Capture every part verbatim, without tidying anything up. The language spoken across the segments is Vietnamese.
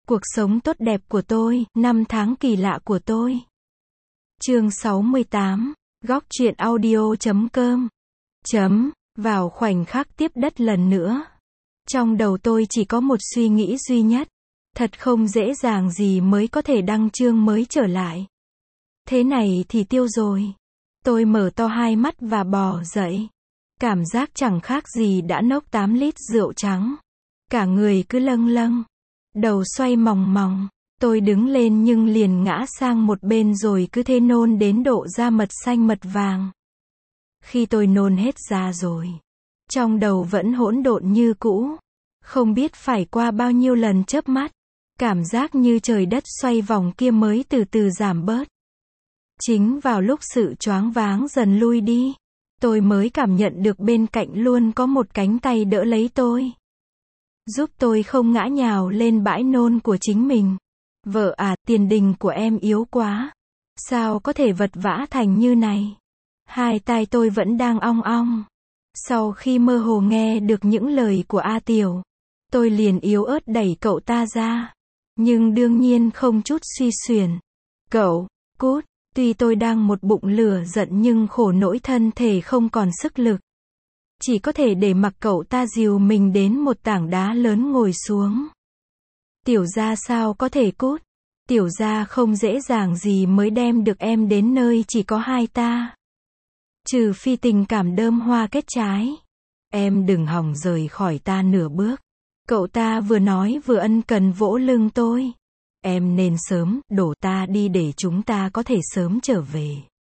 Cuộc sống tốt đẹp của tôi, năm tháng kỳ lạ của tôi. Chương sáu mươi tám, góc truyện audio chấm com. Chấm, vào khoảnh khắc tiếp đất lần nữa. Trong đầu tôi chỉ có một suy nghĩ duy nhất. Thật không dễ dàng gì mới có thể đăng chương mới trở lại. Thế này thì tiêu rồi. Tôi mở to hai mắt và bò dậy. Cảm giác chẳng khác gì đã nốc tám lít rượu trắng. Cả người cứ lâng lâng. Đầu xoay mòng mòng. Tôi đứng lên nhưng liền ngã sang một bên rồi cứ thế nôn đến độ ra mật xanh mật vàng. Khi tôi nôn hết ra rồi, trong đầu vẫn hỗn độn như cũ. Không biết phải qua bao nhiêu lần chớp mắt. Cảm giác như trời đất xoay vòng kia mới từ từ giảm bớt. Chính vào lúc sự choáng váng dần lui đi, tôi mới cảm nhận được bên cạnh luôn có một cánh tay đỡ lấy tôi. Giúp tôi không ngã nhào lên bãi nôn của chính mình. Vợ à, tiền đình của em yếu quá. Sao có thể vật vã thành như này? Hai tai tôi vẫn đang ong ong. Sau khi mơ hồ nghe được những lời của A Tiểu, tôi liền yếu ớt đẩy cậu ta ra. Nhưng đương nhiên không chút suy xuyển. Cậu, cút, tuy tôi đang một bụng lửa giận nhưng khổ nỗi thân thể không còn sức lực. Chỉ có thể để mặc cậu ta dìu mình đến một tảng đá lớn ngồi xuống. Tiểu gia sao có thể cút? Tiểu gia không dễ dàng gì mới đem được em đến nơi chỉ có hai ta. Trừ phi tình cảm đơm hoa kết trái. Em đừng hòng rời khỏi ta nửa bước. Cậu ta vừa nói vừa ân cần vỗ lưng tôi. Em nên sớm đổ ta đi để chúng ta có thể sớm trở về.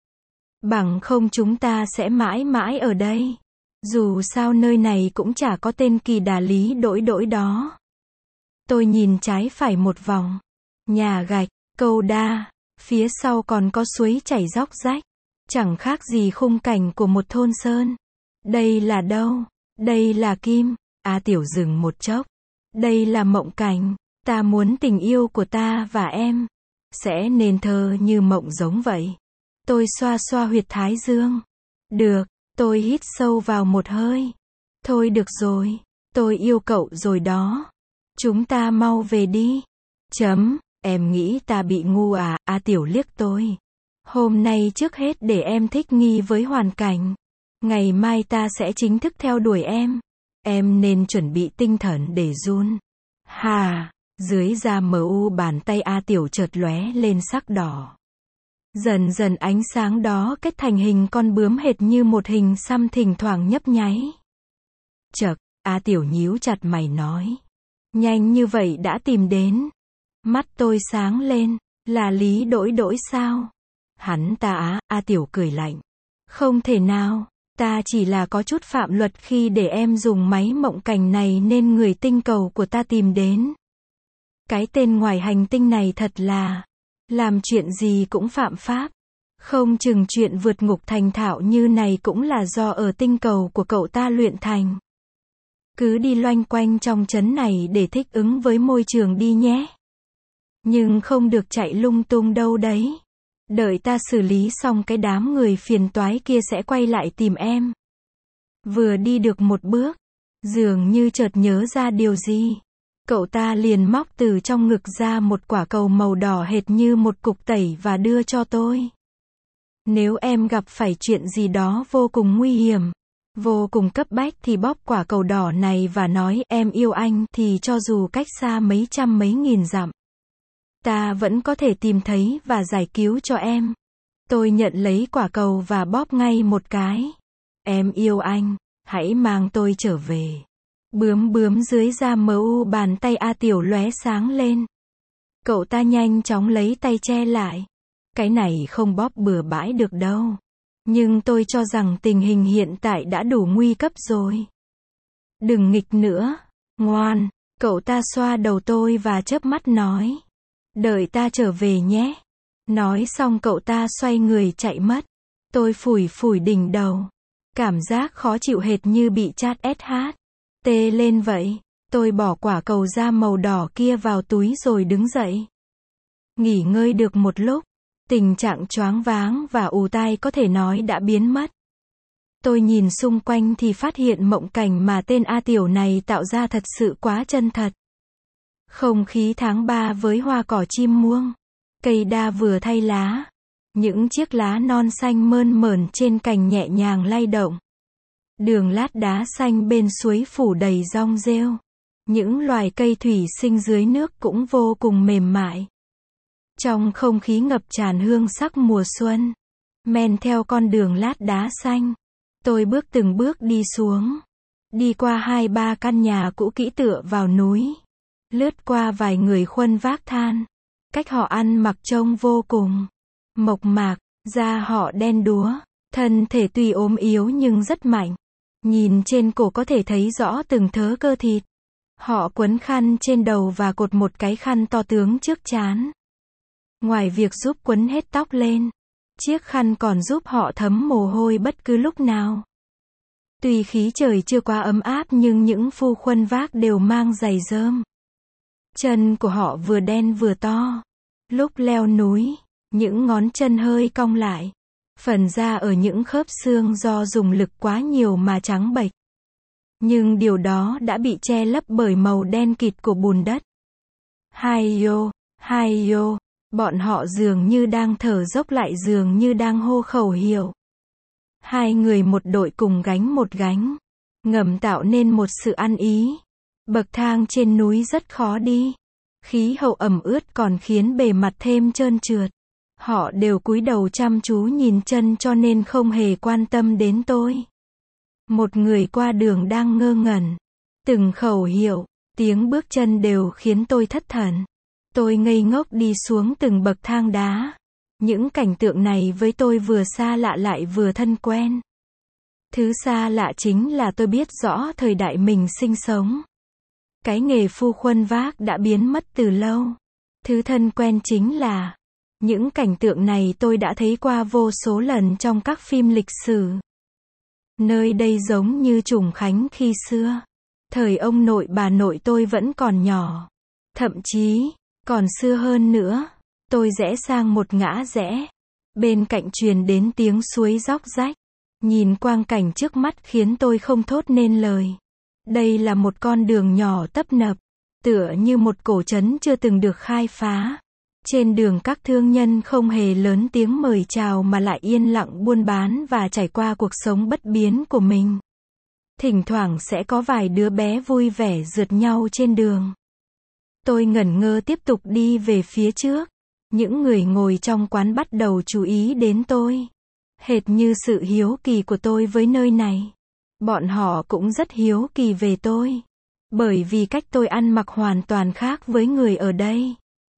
Bằng không chúng ta sẽ mãi mãi ở đây. Dù sao nơi này cũng chả có tên kỳ đà lý đỗi đỗi đó. Tôi nhìn trái phải một vòng. Nhà gạch, cầu đa, phía sau còn có suối chảy róc rách. Chẳng khác gì khung cảnh của một thôn sơn. Đây là đâu? Đây là Kim. A Tiểu dừng một chốc. Đây là mộng cảnh. Ta muốn tình yêu của ta và em sẽ nên thơ như mộng giống vậy. Tôi xoa xoa huyệt thái dương. Được, tôi hít sâu vào một hơi. Thôi được rồi, tôi yêu cậu rồi đó. Chúng ta mau về đi. Chấm, em nghĩ ta bị ngu à? A Tiểu liếc tôi. Hôm nay trước hết để em thích nghi với hoàn cảnh. Ngày mai ta sẽ chính thức theo đuổi em. Em nên chuẩn bị tinh thần để run. Hà, dưới da mờ u bàn tay A Tiểu chợt lóe lên sắc đỏ. Dần dần ánh sáng đó kết thành hình con bướm hệt như một hình xăm thỉnh thoảng nhấp nháy. Chậc, A Tiểu nhíu chặt mày nói. Nhanh như vậy đã tìm đến. Mắt tôi sáng lên. Là Lý Đỗi Đỗi sao? Hắn ta á, A Tiểu cười lạnh. Không thể nào, ta chỉ là có chút phạm luật khi để em dùng máy mộng cảnh này nên người tinh cầu của ta tìm đến. Cái tên ngoài hành tinh này thật là, làm chuyện gì cũng phạm pháp. Không chừng chuyện vượt ngục thành thạo như này cũng là do ở tinh cầu của cậu ta luyện thành. Cứ đi loanh quanh trong trấn này để thích ứng với môi trường đi nhé. Nhưng không được chạy lung tung đâu đấy. Đợi ta xử lý xong cái đám người phiền toái kia sẽ quay lại tìm em. Vừa đi được một bước, dường như chợt nhớ ra điều gì. Cậu ta liền móc từ trong ngực ra một quả cầu màu đỏ hệt như một cục tẩy và đưa cho tôi. Nếu em gặp phải chuyện gì đó vô cùng nguy hiểm, vô cùng cấp bách thì bóp quả cầu đỏ này và nói em yêu anh thì cho dù cách xa mấy trăm mấy nghìn dặm. Ta vẫn có thể tìm thấy và giải cứu cho em. Tôi nhận lấy quả cầu và bóp ngay một cái. Em yêu anh, hãy mang tôi trở về. Bướm bướm dưới da mờ u bàn tay A Tiểu lóe sáng lên. Cậu ta nhanh chóng lấy tay che lại. Cái này không bóp bừa bãi được đâu. Nhưng tôi cho rằng tình hình hiện tại đã đủ nguy cấp rồi. Đừng nghịch nữa, ngoan. Cậu ta xoa đầu tôi và chớp mắt nói. Đợi ta trở về nhé. Nói xong cậu ta xoay người chạy mất. Tôi phủi phủi đỉnh đầu. Cảm giác khó chịu hệt như bị chát ét hát. Tê lên vậy. Tôi bỏ quả cầu da màu đỏ kia vào túi rồi đứng dậy. Nghỉ ngơi được một lúc. Tình trạng choáng váng và ù tai có thể nói đã biến mất. Tôi nhìn xung quanh thì phát hiện mộng cảnh mà tên A Tiểu này tạo ra thật sự quá chân thật. Không khí tháng ba với hoa cỏ chim muông. Cây đa vừa thay lá. Những chiếc lá non xanh mơn mởn trên cành nhẹ nhàng lay động. Đường lát đá xanh bên suối phủ đầy rong rêu. Những loài cây thủy sinh dưới nước cũng vô cùng mềm mại. Trong không khí ngập tràn hương sắc mùa xuân. Men theo con đường lát đá xanh. Tôi bước từng bước đi xuống. Đi qua hai ba căn nhà cũ kỹ tựa vào núi. Lướt qua vài người khuân vác than. Cách họ ăn mặc trông vô cùng mộc mạc, da họ đen đúa, thân thể tuy ốm yếu nhưng rất mạnh. Nhìn trên cổ có thể thấy rõ từng thớ cơ thịt. Họ quấn khăn trên đầu và cột một cái khăn to tướng trước trán. Ngoài việc giúp quấn hết tóc lên, chiếc khăn còn giúp họ thấm mồ hôi bất cứ lúc nào. Tuy khí trời chưa quá ấm áp nhưng những phu khuân vác đều mang giày rơm. Chân của họ vừa đen vừa to. Lúc leo núi, những ngón chân hơi cong lại. Phần da ở những khớp xương do dùng lực quá nhiều mà trắng bệch. Nhưng điều đó đã bị che lấp bởi màu đen kịt của bùn đất. Hai yo, hai yo, bọn họ dường như đang thở dốc lại dường như đang hô khẩu hiệu. Hai người một đội cùng gánh một gánh, ngầm tạo nên một sự ăn ý. Bậc thang trên núi rất khó đi. Khí hậu ẩm ướt còn khiến bề mặt thêm trơn trượt. Họ đều cúi đầu chăm chú nhìn chân cho nên không hề quan tâm đến tôi. Một người qua đường đang ngơ ngẩn. Từng khẩu hiệu, tiếng bước chân đều khiến tôi thất thần. Tôi ngây ngốc đi xuống từng bậc thang đá. Những cảnh tượng này với tôi vừa xa lạ lại vừa thân quen. Thứ xa lạ chính là tôi biết rõ thời đại mình sinh sống. Cái nghề phu khuân vác đã biến mất từ lâu. Thứ thân quen chính là những cảnh tượng này tôi đã thấy qua vô số lần trong các phim lịch sử. Nơi đây giống như Trùng Khánh khi xưa. Thời ông nội bà nội tôi vẫn còn nhỏ. Thậm chí, còn xưa hơn nữa, tôi rẽ sang một ngã rẽ. Bên cạnh truyền đến tiếng suối róc rách. Nhìn quang cảnh trước mắt khiến tôi không thốt nên lời. Đây là một con đường nhỏ tấp nập, tựa như một cổ trấn chưa từng được khai phá. Trên đường các thương nhân không hề lớn tiếng mời chào mà lại yên lặng buôn bán và trải qua cuộc sống bất biến của mình. Thỉnh thoảng sẽ có vài đứa bé vui vẻ rượt nhau trên đường. Tôi ngẩn ngơ tiếp tục đi về phía trước. Những người ngồi trong quán bắt đầu chú ý đến tôi. Hệt như sự hiếu kỳ của tôi với nơi này. Bọn họ cũng rất hiếu kỳ về tôi. Bởi vì cách tôi ăn mặc hoàn toàn khác với người ở đây.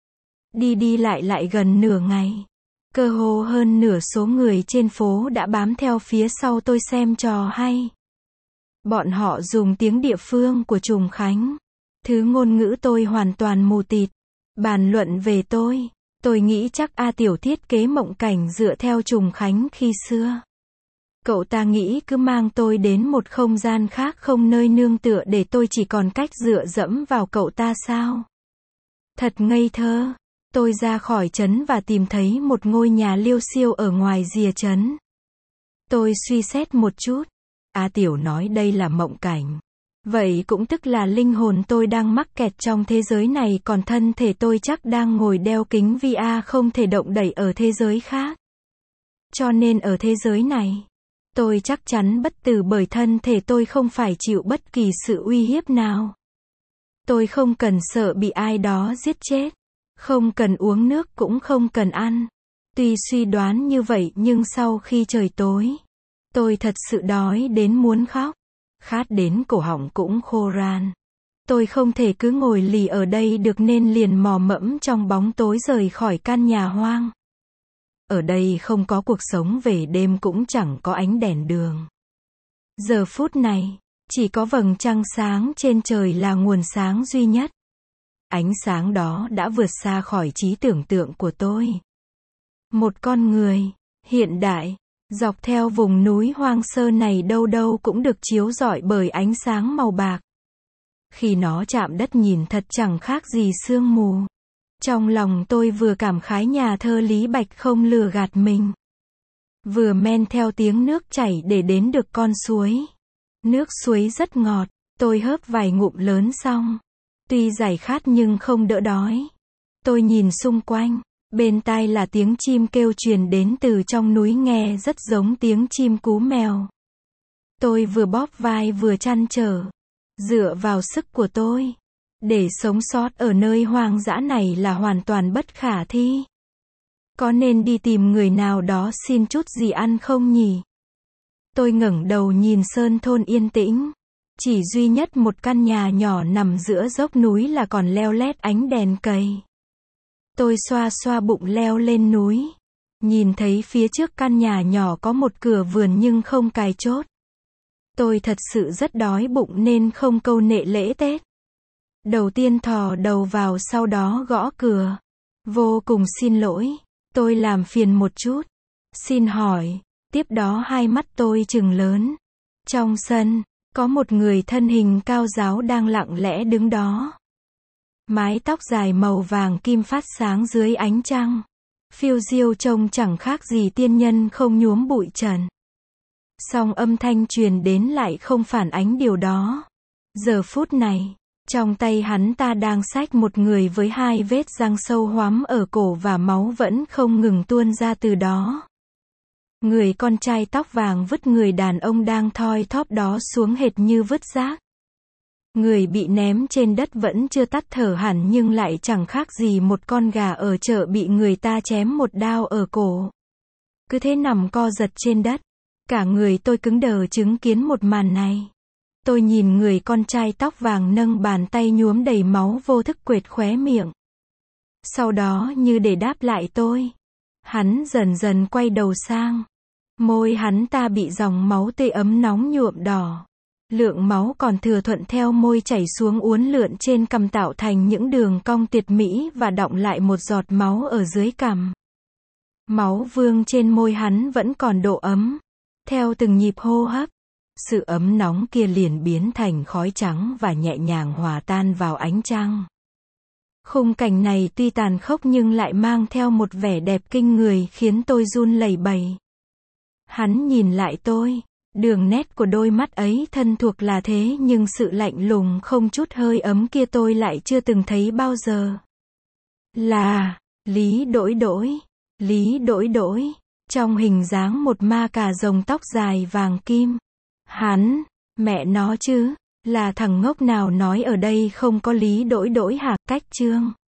Đi đi lại lại gần nửa ngày. Cơ hồ hơn nửa số người trên phố đã bám theo phía sau tôi xem trò hay. Bọn họ dùng tiếng địa phương của Trùng Khánh. Thứ ngôn ngữ tôi hoàn toàn mù tịt. Bàn luận về tôi. Tôi nghĩ chắc A Tiểu thiết kế mộng cảnh dựa theo Trùng Khánh khi xưa. Cậu ta nghĩ cứ mang tôi đến một không gian khác không nơi nương tựa để tôi chỉ còn cách dựa dẫm vào cậu ta sao? Thật ngây thơ. Tôi ra khỏi trấn và tìm thấy một ngôi nhà liêu xiêu ở ngoài rìa trấn. Tôi suy xét một chút. A Tiểu nói đây là mộng cảnh. Vậy cũng tức là linh hồn tôi đang mắc kẹt trong thế giới này còn thân thể tôi chắc đang ngồi đeo kính vê rờ không thể động đậy ở thế giới khác. Cho nên ở thế giới này, tôi chắc chắn bất tử bởi thân thể tôi không phải chịu bất kỳ sự uy hiếp nào. Tôi không cần sợ bị ai đó giết chết. Không cần uống nước cũng không cần ăn. Tuy suy đoán như vậy nhưng sau khi trời tối, tôi thật sự đói đến muốn khóc. Khát đến cổ họng cũng khô ran. Tôi không thể cứ ngồi lì ở đây được nên liền mò mẫm trong bóng tối rời khỏi căn nhà hoang. Ở đây không có cuộc sống về đêm cũng chẳng có ánh đèn đường. Giờ phút này, chỉ có vầng trăng sáng trên trời là nguồn sáng duy nhất. Ánh sáng đó đã vượt xa khỏi trí tưởng tượng của tôi. Một con người, hiện đại, dọc theo vùng núi hoang sơ này đâu đâu cũng được chiếu rọi bởi ánh sáng màu bạc. Khi nó chạm đất nhìn thật chẳng khác gì sương mù. Trong lòng tôi vừa cảm khái nhà thơ Lý Bạch không lừa gạt mình. Vừa men theo tiếng nước chảy để đến được con suối. Nước suối rất ngọt, tôi hớp vài ngụm lớn xong. Tuy giải khát nhưng không đỡ đói. Tôi nhìn xung quanh, bên tai là tiếng chim kêu truyền đến từ trong núi nghe rất giống tiếng chim cú mèo. Tôi vừa bóp vai vừa trăn trở. Dựa vào sức của tôi, để sống sót ở nơi hoang dã này là hoàn toàn bất khả thi. Có nên đi tìm người nào đó xin chút gì ăn không nhỉ? Tôi ngẩng đầu nhìn sơn thôn yên tĩnh. Chỉ duy nhất một căn nhà nhỏ nằm giữa dốc núi là còn leo lét ánh đèn cầy. Tôi xoa xoa bụng leo lên núi. Nhìn thấy phía trước căn nhà nhỏ có một cửa vườn nhưng không cài chốt. Tôi thật sự rất đói bụng nên không câu nệ lễ Tết. Đầu tiên thò đầu vào sau đó gõ cửa. Vô cùng xin lỗi, tôi làm phiền một chút. Xin hỏi, tiếp đó hai mắt tôi trừng lớn. Trong sân, có một người thân hình cao ráo đang lặng lẽ đứng đó. Mái tóc dài màu vàng kim phát sáng dưới ánh trăng. Phiêu diêu trông chẳng khác gì tiên nhân không nhuốm bụi trần. Song âm thanh truyền đến lại không phản ánh điều đó. Giờ phút này, trong tay hắn ta đang xách một người với hai vết răng sâu hoắm ở cổ và máu vẫn không ngừng tuôn ra từ đó. Người con trai tóc vàng vứt người đàn ông đang thoi thóp đó xuống hệt như vứt rác. Người bị ném trên đất vẫn chưa tắt thở hẳn nhưng lại chẳng khác gì một con gà ở chợ bị người ta chém một đao ở cổ. Cứ thế nằm co giật trên đất. Cả người tôi cứng đờ chứng kiến một màn này. Tôi nhìn người con trai tóc vàng nâng bàn tay nhuốm đầy máu vô thức quệt khóe miệng. Sau đó như để đáp lại tôi, hắn dần dần quay đầu sang. Môi hắn ta bị dòng máu tươi ấm nóng nhuộm đỏ. Lượng máu còn thừa thuận theo môi chảy xuống uốn lượn trên cằm tạo thành những đường cong tuyệt mỹ và đọng lại một giọt máu ở dưới cằm. Máu vương trên môi hắn vẫn còn độ ấm. Theo từng nhịp hô hấp, sự ấm nóng kia liền biến thành khói trắng và nhẹ nhàng hòa tan vào ánh trăng. Khung cảnh này tuy tàn khốc nhưng lại mang theo một vẻ đẹp kinh người khiến tôi run lẩy bẩy. Hắn nhìn lại tôi, đường nét của đôi mắt ấy thân thuộc là thế nhưng sự lạnh lùng không chút hơi ấm kia tôi lại chưa từng thấy bao giờ. Là, Lý Đỗi Đỗi, Lý Đỗi Đỗi. Trong hình dáng một ma cà rồng tóc dài vàng kim. Hắn, mẹ nó chứ, là thằng ngốc nào nói ở đây không có Lý Đỗi Đỗi hả? Cách chương